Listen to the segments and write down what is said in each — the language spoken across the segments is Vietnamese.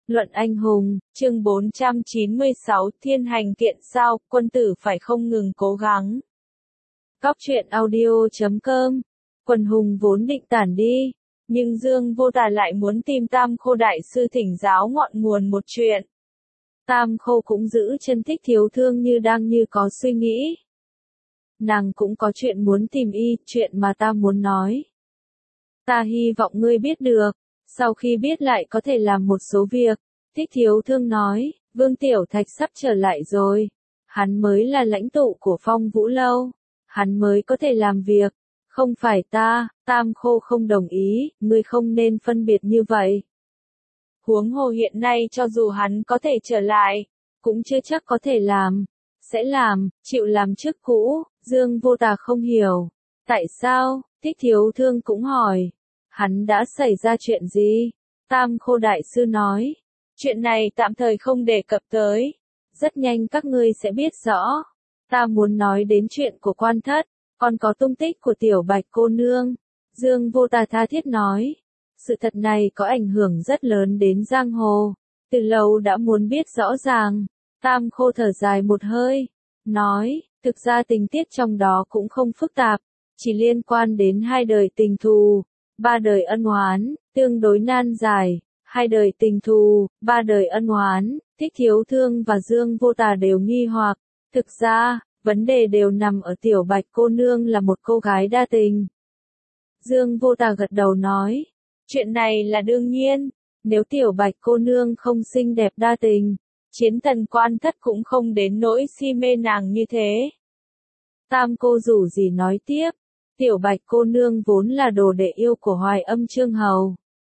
Luận anh hùng, chương 496 Thiên hành kiện sao, quân tử phải không ngừng cố gắng. Góc truyện audio.com. Quần hùng vốn định tản đi, nhưng Dương Vô Tà lại muốn tìm Tam Khô đại sư thỉnh giáo ngọn nguồn một chuyện. Tam Khô cũng giữ chân Thích Thiếu Thương như đang như có suy nghĩ. Nàng cũng có chuyện muốn tìm y, chuyện mà ta muốn nói. Ta hy vọng ngươi biết được, sau khi biết lại có thể làm một số việc. Thích Thiếu Thương nói, Vương Tiểu Thạch sắp trở lại rồi. Hắn mới là lãnh tụ của Phong Vũ Lâu. Hắn mới có thể làm việc. Không phải ta. Tam Khô không đồng ý, ngươi không nên phân biệt như vậy. Huống hồ hiện nay cho dù hắn có thể trở lại, cũng chưa chắc có thể làm. Sẽ làm, chịu làm chức cũ. Dương Vô Tà không hiểu. Tại sao? Thích Thiếu Thương cũng hỏi. Hắn đã xảy ra chuyện gì? Tam Khô đại sư nói. Chuyện này tạm thời không đề cập tới. Rất nhanh các ngươi sẽ biết rõ. Ta muốn nói đến chuyện của Quan Thất, còn có tung tích của Tiểu Bạch cô nương. Dương Vô Tà tha thiết nói. Sự thật này có ảnh hưởng rất lớn đến giang hồ. Từ lâu đã muốn biết rõ ràng. Tam Khô thở dài một hơi. Nói, thực ra tình tiết trong đó cũng không phức tạp. Chỉ liên quan đến 2 đời tình thù, 3 đời ân oán, tương đối nan giải. 2 đời tình thù, 3 đời ân oán, Thích Thiếu Thương và Dương Vô Tà đều nghi hoặc. Thực ra, vấn đề đều nằm ở Tiểu Bạch cô nương là một cô gái đa tình. Dương Vô Tà gật đầu nói, chuyện này là đương nhiên, nếu Tiểu Bạch cô nương không xinh đẹp đa tình, Chiến Thần Quan Thất cũng không đến nỗi si mê nàng như thế. Tam Cô rủ gì nói tiếp, Tiểu Bạch cô nương vốn là đồ đệ yêu của Hoài Âm Chương Hầu.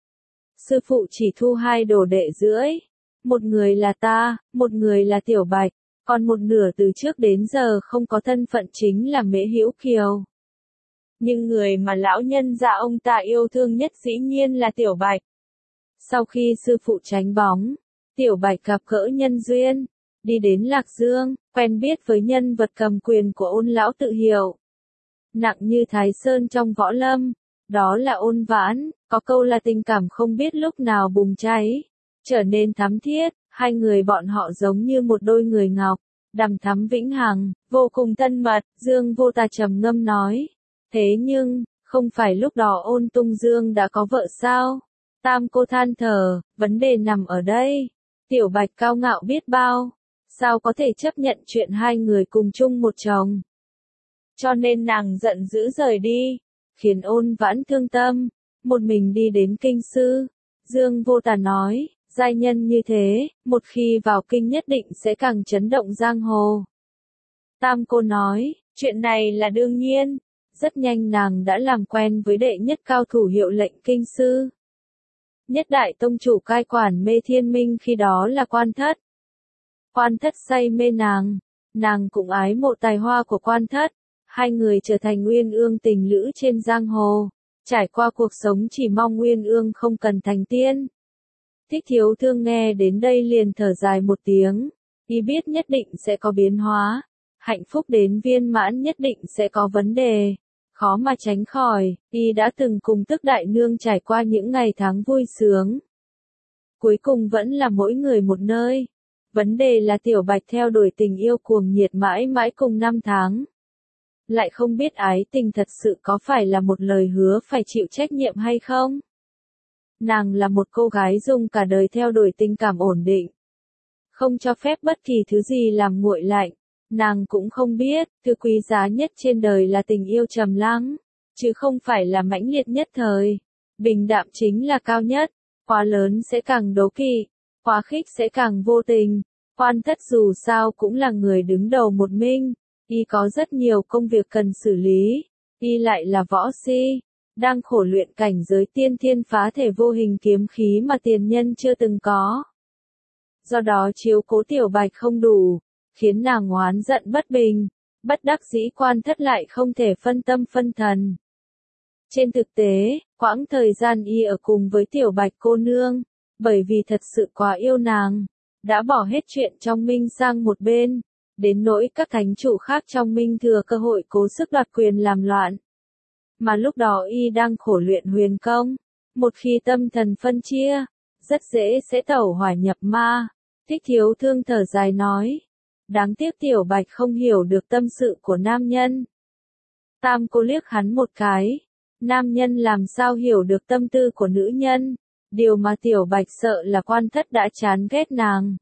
Sư phụ chỉ thu 2 đồ đệ rưỡi. Một người là ta, một người là Tiểu Bạch, còn một nửa từ trước đến giờ không có thân phận chính là Mễ Hữu Kiều. Nhưng người mà lão nhân gia ông ta yêu thương nhất dĩ nhiên là Tiểu Bạch. Sau khi sư phụ tránh bóng, Tiểu Bạch gặp gỡ nhân duyên, đi đến Lạc Dương, quen biết với nhân vật cầm quyền của Ôn lão tự hiệu. Nặng như Thái Sơn trong võ lâm. Đó là Ôn Vãn, có câu là tình cảm không biết lúc nào bùng cháy, trở nên thắm thiết, 2 người bọn họ giống như một đôi người ngọc, đằm thắm vĩnh hằng, vô cùng thân mật. Dương Vô Tà trầm ngâm nói, thế nhưng, không phải lúc đó Ôn Tung Dương đã có vợ sao? Tam Cô than thở, vấn đề nằm ở đây. Tiểu Bạch cao ngạo biết bao, sao có thể chấp nhận chuyện 2 người cùng chung một chồng? Cho nên nàng giận dữ rời đi, khiến Ôn Vãn thương tâm, một mình đi đến kinh sư. Dương Vô Tà nói, giai nhân như thế, một khi vào kinh nhất định sẽ càng chấn động giang hồ. Tam Cô nói, chuyện này là đương nhiên. Rất nhanh nàng đã làm quen với đệ nhất cao thủ hiệu lệnh kinh sư. Nhất đại tông chủ cai quản Mê Thiên Minh khi đó là Quan Thất. Quan Thất say mê nàng cũng ái mộ tài hoa của Quan Thất. 2 người trở thành uyên ương tình lữ trên giang hồ, trải qua cuộc sống chỉ mong uyên ương không cần thành tiên. Thích Thiếu Thương nghe đến đây liền thở dài một tiếng, y biết nhất định sẽ có biến hóa, hạnh phúc đến viên mãn nhất định sẽ có vấn đề, khó mà tránh khỏi, y đã từng cùng Tức Đại Nương trải qua những ngày tháng vui sướng. Cuối cùng vẫn là mỗi người một nơi, vấn đề là Tiểu Bạch theo đuổi tình yêu cuồng nhiệt mãi mãi cùng 5 tháng. Lại không biết ái tình thật sự có phải là một lời hứa phải chịu trách nhiệm hay không? Nàng là một cô gái dùng cả đời theo đuổi tình cảm ổn định. Không cho phép bất kỳ thứ gì làm nguội lạnh. Nàng cũng không biết, thứ quý giá nhất trên đời là tình yêu trầm lắng, chứ không phải là mãnh liệt nhất thời. Bình đạm chính là cao nhất, quá lớn sẽ càng đố kỵ, quá khích sẽ càng vô tình. Quan Thất dù sao cũng là người đứng đầu một minh. Y có rất nhiều công việc cần xử lý, y lại là võ si, đang khổ luyện cảnh giới tiên thiên phá thể vô hình kiếm khí mà tiền nhân chưa từng có. Do đó chiếu cố Tiểu Bạch không đủ, khiến nàng oán giận bất bình, bất đắc dĩ Quan Thất lại không thể phân tâm phân thần. Trên thực tế, quãng thời gian y ở cùng với Tiểu Bạch cô nương, bởi vì thật sự quá yêu nàng, đã bỏ hết chuyện trong minh sang một bên. Đến nỗi các thánh chủ khác trong minh thừa cơ hội cố sức đoạt quyền làm loạn. Mà lúc đó y đang khổ luyện huyền công. Một khi tâm thần phân chia, rất dễ sẽ tẩu hỏa nhập ma. Thích Thiếu Thương thở dài nói. Đáng tiếc Tiểu Bạch không hiểu được tâm sự của nam nhân. Tam cô liếc hắn một cái. Nam nhân làm sao hiểu được tâm tư của nữ nhân. Điều mà Tiểu Bạch sợ là Quan Thất đã chán ghét nàng.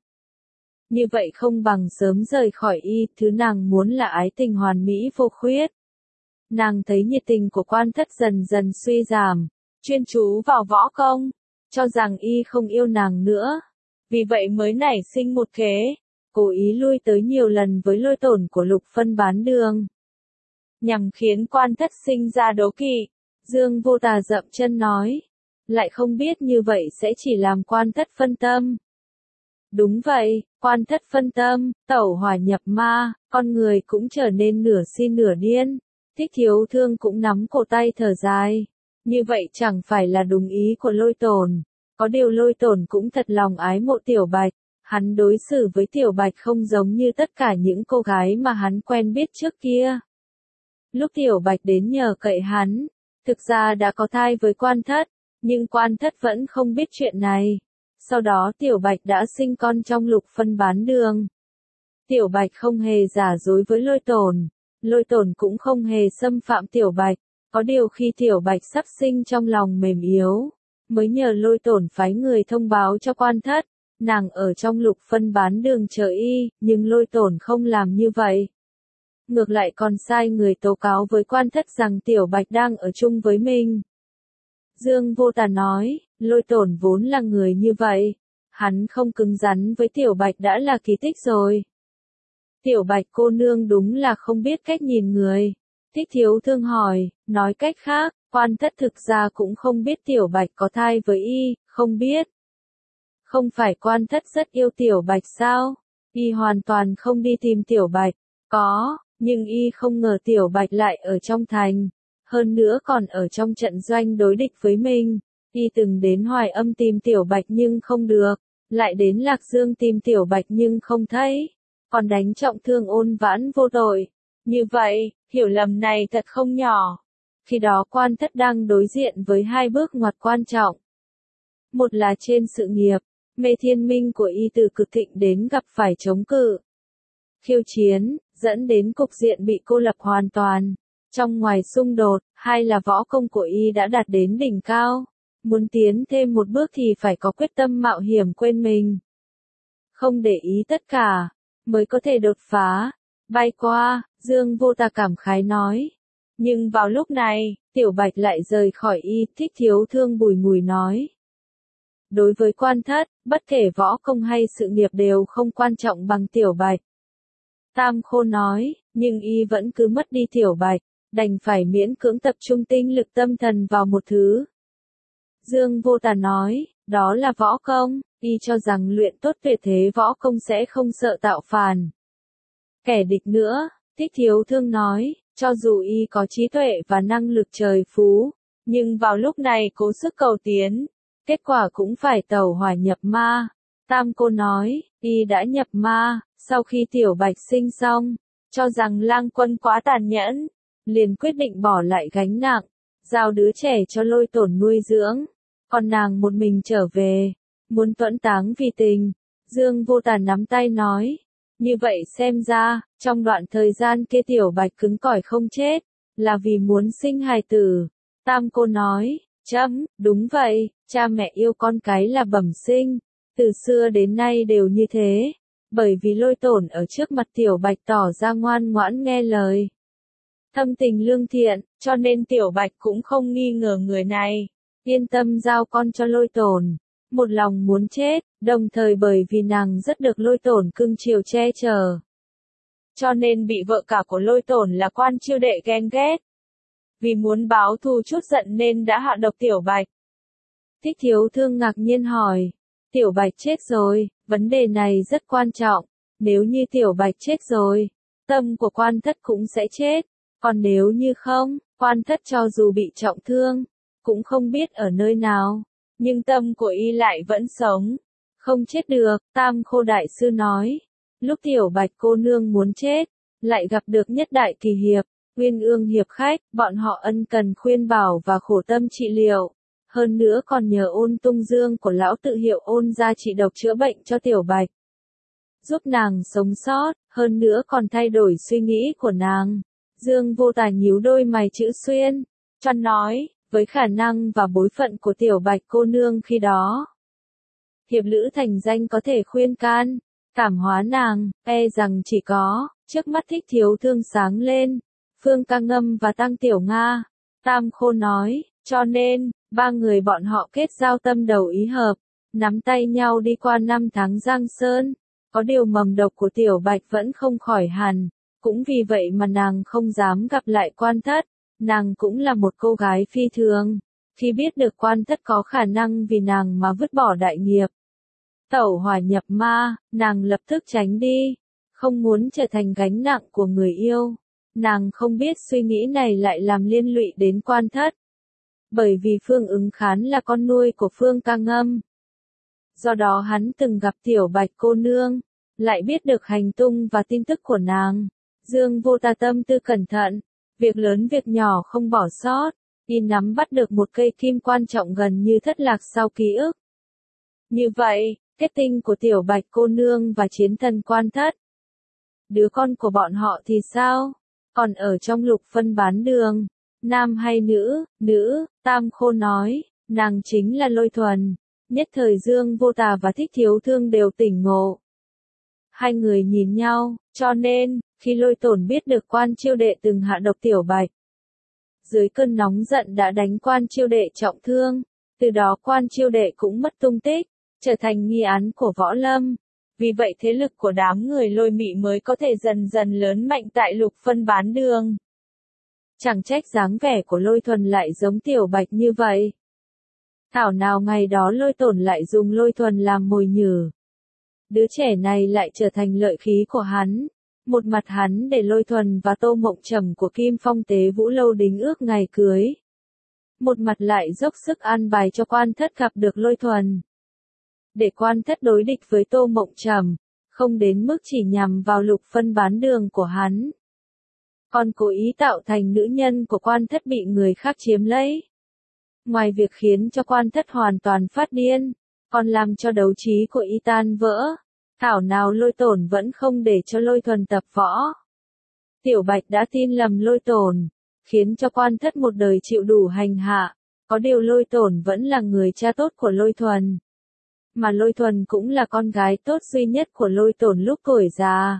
Như vậy không bằng sớm rời khỏi y, thứ nàng muốn là ái tình hoàn mỹ vô khuyết. Nàng thấy nhiệt tình của Quan Thất dần dần suy giảm, chuyên chú vào võ công, cho rằng y không yêu nàng nữa. Vì vậy mới nảy sinh một kế, cố ý lui tới nhiều lần với Lôi Tổn của Lục Phân Bán Đường. Nhằm khiến Quan Thất sinh ra đố kỵ, Dương Vô Tà dậm chân nói. Lại không biết như vậy sẽ chỉ làm Quan Thất phân tâm. Đúng vậy, Quan Thất phân tâm, tẩu hỏa nhập ma, con người cũng trở nên nửa si nửa điên. Thích Thiếu Thương cũng nắm cổ tay thở dài. Như vậy chẳng phải là đúng ý của Lôi Tổn. Có điều Lôi Tổn cũng thật lòng ái mộ Tiểu Bạch. Hắn đối xử với Tiểu Bạch không giống như tất cả những cô gái mà hắn quen biết trước kia. Lúc Tiểu Bạch đến nhờ cậy hắn, thực ra đã có thai với Quan Thất, nhưng Quan Thất vẫn không biết chuyện này. Sau đó Tiểu Bạch đã sinh con trong Lục Phân Bán Đường. Tiểu Bạch không hề giả dối với Lôi Tổn cũng không hề xâm phạm Tiểu Bạch. Có điều khi Tiểu Bạch sắp sinh trong lòng mềm yếu, mới nhờ Lôi Tổn phái người thông báo cho Quan Thất. Nàng ở trong Lục Phân Bán Đường chờ y, nhưng Lôi Tổn không làm như vậy. Ngược lại còn sai người tố cáo với Quan Thất rằng Tiểu Bạch đang ở chung với mình. Dương Vô Tà nói, Lôi Tổn vốn là người như vậy. Hắn không cứng rắn với Tiểu Bạch đã là kỳ tích rồi. Tiểu Bạch cô nương đúng là không biết cách nhìn người. Thích Thiếu Thương hỏi, nói cách khác, Quan Thất thực ra cũng không biết Tiểu Bạch có thai với y, không biết. Không phải Quan Thất rất yêu Tiểu Bạch sao? Y hoàn toàn không đi tìm Tiểu Bạch. Có, nhưng y không ngờ Tiểu Bạch lại ở trong thành. Hơn nữa còn ở trong trận doanh đối địch với mình. Y từng đến Hoài Âm tìm Tiểu Bạch nhưng không được. Lại đến Lạc Dương tìm Tiểu Bạch nhưng không thấy. Còn đánh trọng thương Ôn Vãn vô tội. Như vậy, hiểu lầm này thật không nhỏ. Khi đó Quan Thất đang đối diện với hai bước ngoặt quan trọng. Một là trên sự nghiệp, mê thiên minh của y từ cực thịnh đến gặp phải chống cự. Khiêu chiến, dẫn đến cục diện bị cô lập hoàn toàn. Trong ngoài xung đột, hai là võ công của y đã đạt đến đỉnh cao. Muốn tiến thêm một bước thì phải có quyết tâm mạo hiểm quên mình. Không để ý tất cả, mới có thể đột phá. Bay qua, Dương Vô Tà cảm khái nói. Nhưng vào lúc này, Tiểu Bạch lại rời khỏi y, Thích Thiếu Thương bùi ngùi nói. Đối với Quan Thất, bất kể võ công hay sự nghiệp đều không quan trọng bằng Tiểu Bạch. Tam Khô nói, nhưng y vẫn cứ mất đi Tiểu Bạch, đành phải miễn cưỡng tập trung tinh lực tâm thần vào một thứ. Dương Vô Tà nói, đó là võ công, y cho rằng luyện tốt tuyệt thế võ công sẽ không sợ tạo phản. Kẻ địch nữa, Thích Thiếu Thương nói, cho dù y có trí tuệ và năng lực trời phú, nhưng vào lúc này cố sức cầu tiến, kết quả cũng phải tẩu hỏa nhập ma. Tam Cô nói, y đã nhập ma, sau khi Tiểu Bạch sinh xong, cho rằng Lang Quân quá tàn nhẫn, liền quyết định bỏ lại gánh nặng, giao đứa trẻ cho Lôi Tổn nuôi dưỡng, còn nàng một mình trở về, muốn tuẫn táng vì tình. Dương Vô Tà nắm tay nói, như vậy xem ra, trong đoạn thời gian kia Tiểu Bạch cứng cỏi không chết, là vì muốn sinh hài tử. Tam Cô nói, đúng vậy, cha mẹ yêu con cái là bẩm sinh, từ xưa đến nay đều như thế, bởi vì Lôi Tổn ở trước mặt Tiểu Bạch tỏ ra ngoan ngoãn nghe lời. Thâm tình lương thiện, cho nên Tiểu Bạch cũng không nghi ngờ người này, yên tâm giao con cho Lôi Tổn, một lòng muốn chết, đồng thời bởi vì nàng rất được Lôi Tổn cưng chiều che chở. Cho nên bị vợ cả của Lôi Tổn là Quan Chiêu Đệ ghen ghét. Vì muốn báo thù chút giận nên đã hạ độc Tiểu Bạch. Thích Thiếu Thương ngạc nhiên hỏi, Tiểu Bạch chết rồi, vấn đề này rất quan trọng, nếu như Tiểu Bạch chết rồi, tâm của Quan Thất cũng sẽ chết, còn nếu như không, Quan Thất cho dù bị trọng thương, cũng không biết ở nơi nào, nhưng tâm của y lại vẫn sống, không chết được. Tam Khô Đại Sư nói, lúc Tiểu Bạch cô nương muốn chết, lại gặp được Nhất Đại Kỳ Hiệp, Uyên Ương hiệp khách, bọn họ ân cần khuyên bảo và khổ tâm trị liệu. hơn nữa còn nhờ Ôn Tung Dương của lão tự hiệu Ôn gia trị độc chữa bệnh cho Tiểu Bạch. Giúp nàng sống sót, hơn nữa còn thay đổi suy nghĩ của nàng. Dương Vô Tà nhíu đôi mày chữ xuyên, cho nói, với khả năng và bối phận của Tiểu Bạch cô nương khi đó. Hiệp lữ thành danh có thể khuyên can, cảm hóa nàng, e rằng chỉ có, trước mắt Thích Thiếu Thương sáng lên, Phương Ca Ngâm và Tăng Tiểu Nga. Tam Khô nói, cho nên, ba người bọn họ kết giao tâm đầu ý hợp, nắm tay nhau đi qua 5 tháng Giang Sơn. Có điều mầm độc của Tiểu Bạch vẫn không khỏi hẳn, cũng vì vậy mà nàng không dám gặp lại Quan Thất. Nàng cũng là một cô gái phi thường, khi biết được Quan Thất có khả năng vì nàng mà vứt bỏ đại nghiệp, tẩu hỏa nhập ma, nàng lập tức tránh đi, không muốn trở thành gánh nặng của người yêu. Nàng không biết suy nghĩ này lại làm liên lụy đến Quan Thất. Bởi vì Phương Ứng Khán là con nuôi của Phương Ca Ngâm. Do đó hắn từng gặp Tiểu Bạch cô nương, lại biết được hành tung và tin tức của nàng. Dương Vô Tà tâm tư cẩn thận, việc lớn việc nhỏ không bỏ sót, y nắm bắt được một cây kim quan trọng gần như thất lạc sau ký ức. Như vậy, kết tinh của Tiểu Bạch cô nương và chiến thần Quan Thất. Đứa con của bọn họ thì sao? Còn ở trong Lục Phân bán đường, nam hay nữ? Nữ, Tam Khô nói, nàng chính là Lôi Thuần. Nhất thời Dương Vô Tà và Thích Thiếu Thương đều tỉnh ngộ. Hai người nhìn nhau, cho nên, khi Lôi Tổn biết được Quan Chiêu Đệ từng hạ độc Tiểu Bạch, dưới cơn nóng giận đã đánh Quan Chiêu Đệ trọng thương, từ đó Quan Chiêu Đệ cũng mất tung tích, trở thành nghi án của Võ Lâm. Vì vậy thế lực của đám người Lôi Mị mới có thể dần dần lớn mạnh tại Lục Phân bán đường. Chẳng trách dáng vẻ của Lôi Thuần lại giống Tiểu Bạch như vậy. Thảo nào ngày đó Lôi Tổn lại dùng Lôi Thuần làm mồi nhử. Đứa trẻ này lại trở thành lợi khí của hắn. Một mặt hắn để Lôi Thuần và Tô Mộng Trầm của Kim Phong Tế Vũ Lâu đính ước ngày cưới. Một mặt lại dốc sức an bài cho Quan Thất gặp được Lôi Thuần. Để Quan Thất đối địch với Tô Mộng Trầm, không đến mức chỉ nhằm vào Lục Phân bán đường của hắn. Còn cố ý tạo thành nữ nhân của Quan Thất bị người khác chiếm lấy. Ngoài việc khiến cho Quan Thất hoàn toàn phát điên, còn làm cho đấu trí của y tan vỡ. Thảo nào Lôi Tổn vẫn không để cho Lôi Thuần tập võ. Tiểu Bạch đã tin lầm Lôi Tổn, khiến cho Quan Thất một đời chịu đủ hành hạ. Có điều Lôi Tổn vẫn là người cha tốt của Lôi Thuần. Mà Lôi Thuần cũng là con gái tốt duy nhất của Lôi Tổn lúc tuổi già.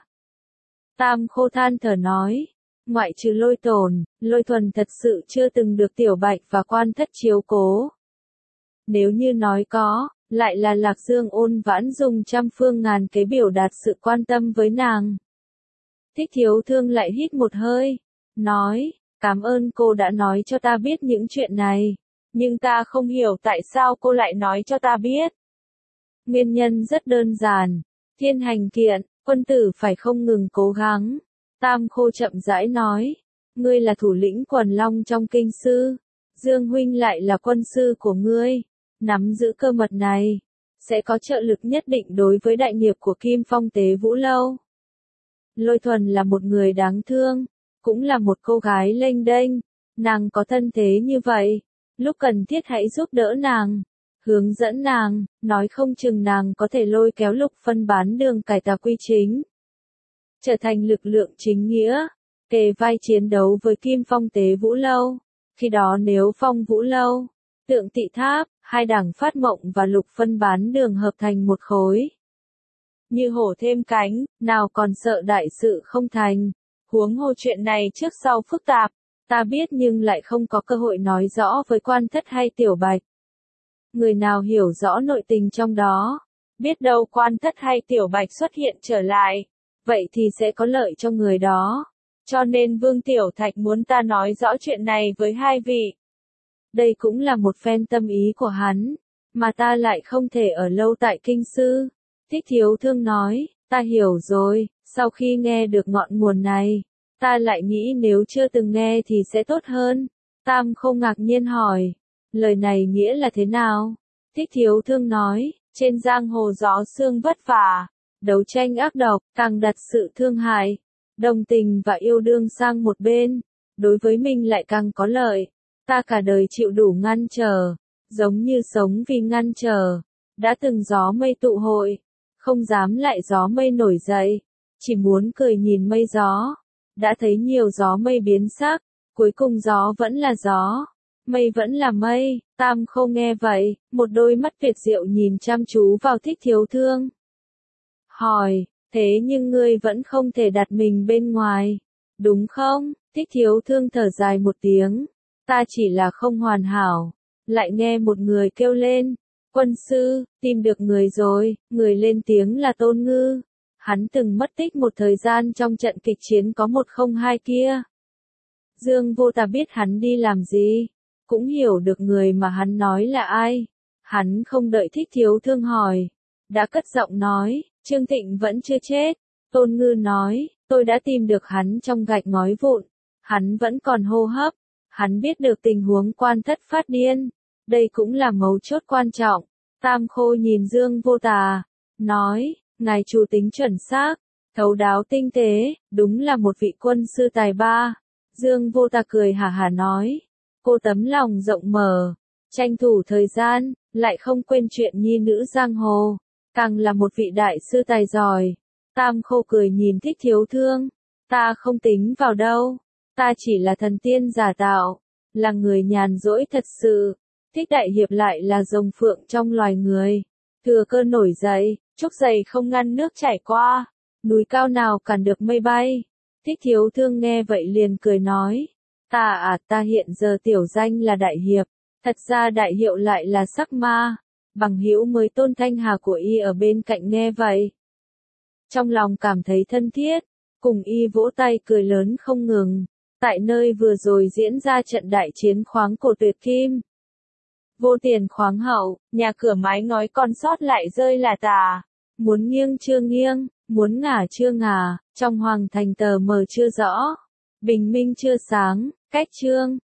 Tam Khô than thở nói, ngoại trừ Lôi Tổn, Lôi Thuần thật sự chưa từng được Tiểu Bạch và Quan Thất chiếu cố. Nếu như nói có, lại là Lạc Dương Ôn Vãn dùng trăm phương ngàn kế biểu đạt sự quan tâm với nàng. Thích Thiếu Thương lại hít một hơi, nói, cảm ơn cô đã nói cho ta biết những chuyện này, nhưng ta không hiểu tại sao cô lại nói cho ta biết. Nguyên nhân rất đơn giản, thiên hành kiện, quân tử phải không ngừng cố gắng. Tam Khô chậm rãi nói, ngươi là thủ lĩnh quần long trong kinh sư, Dương huynh lại là quân sư của ngươi, nắm giữ cơ mật này, sẽ có trợ lực nhất định đối với đại nghiệp của Kim Phong Tế Vũ Lâu. Lôi Thuần là một người đáng thương, cũng là một cô gái lênh đênh, nàng có thân thế như vậy, lúc cần thiết hãy giúp đỡ nàng, hướng dẫn nàng, nói không chừng nàng có thể lôi kéo Lục Phân bán đường cải tà quy chính, trở thành lực lượng chính nghĩa, kề vai chiến đấu với Kim Phong Tế Vũ Lâu. Khi đó nếu Phong Vũ Lâu, Tượng Tị Tháp, hai đảng Phát Mộng và Lục Phân bán đường hợp thành một khối, như hổ thêm cánh, nào còn sợ đại sự không thành. Huống hồ chuyện này trước sau phức tạp, ta biết nhưng lại không có cơ hội nói rõ với Quan Thất hay Tiểu Bạch. Người nào hiểu rõ nội tình trong đó, biết đâu Quan Thất hay Tiểu Bạch xuất hiện trở lại, vậy thì sẽ có lợi cho người đó. Cho nên Vương Tiểu Thạch muốn ta nói rõ chuyện này với hai vị. Đây cũng là một phen tâm ý của hắn, mà ta lại không thể ở lâu tại kinh sư. Thích Thiếu Thương nói, ta hiểu rồi, sau khi nghe được ngọn nguồn này, ta lại nghĩ nếu chưa từng nghe thì sẽ tốt hơn. Tam Khô ngạc nhiên hỏi, lời này nghĩa là thế nào? Thích Thiếu Thương nói, trên giang hồ gió sương vất vả, đấu tranh ác độc, càng đặt sự thương hại, đồng tình và yêu đương sang một bên, đối với mình lại càng có lợi. Ta cả đời chịu đủ ngăn trở, giống như sống vì ngăn trở, đã từng gió mây tụ hội, không dám lại gió mây nổi dậy, chỉ muốn cười nhìn mây gió, đã thấy nhiều gió mây biến sắc, cuối cùng gió vẫn là gió, mây vẫn là mây. Tam Khâu nghe vậy, một đôi mắt tuyệt diệu nhìn chăm chú vào Thích Thiếu Thương. Hỏi, thế nhưng ngươi vẫn không thể đặt mình bên ngoài, đúng không? Thích Thiếu Thương thở dài một tiếng, ta chỉ là không hoàn hảo. Lại nghe một người kêu lên, quân sư, tìm được người rồi. Người lên tiếng là Tôn Ngư. Hắn từng mất tích một thời gian trong trận kịch chiến có 102 kia. Dương Vô Tà biết hắn đi làm gì, cũng hiểu được người mà hắn nói là ai. Hắn không đợi Thích Thiếu Thương hỏi, đã cất giọng nói, Trương Thịnh vẫn chưa chết. Tôn Ngư nói, tôi đã tìm được hắn trong gạch ngói vụn, hắn vẫn còn hô hấp, hắn biết được tình huống Quan Thất phát điên, đây cũng là mấu chốt quan trọng. Tam Khâu nhìn Dương Vô Tà, nói, ngài chủ tính chuẩn xác, thấu đáo tinh tế, đúng là một vị quân sư tài ba. Dương Vô Tà cười hả hả nói, cô tấm lòng rộng mở, tranh thủ thời gian, lại không quên chuyện nhi nữ giang hồ, càng là một vị đại sư tài giỏi. Tam Khâu cười nhìn Thích Thiếu Thương, ta không tính vào đâu, ta chỉ là thần tiên giả tạo, là người nhàn rỗi thật sự. Thích đại hiệp lại là rồng phượng trong loài người, thừa cơ nổi dậy, trúc dày không ngăn nước chảy qua, núi cao nào cản được mây bay. Thích Thiếu Thương nghe vậy liền cười nói, ta hiện giờ tiểu danh là đại hiệp, thật ra đại hiệu lại là Sắc Ma. Bằng hữu mới Tôn Thanh Hà của y ở bên cạnh nghe vậy, trong lòng cảm thấy thân thiết, cùng y vỗ tay cười lớn không ngừng. Tại nơi vừa rồi diễn ra trận đại chiến khoáng cổ tuyệt kim, vô tiền khoáng hậu, nhà cửa mái ngói còn sót lại rơi là tả, muốn nghiêng chưa nghiêng, muốn ngả chưa ngả, trong hoàng thành tờ mờ chưa rõ, bình minh chưa sáng, cách trương,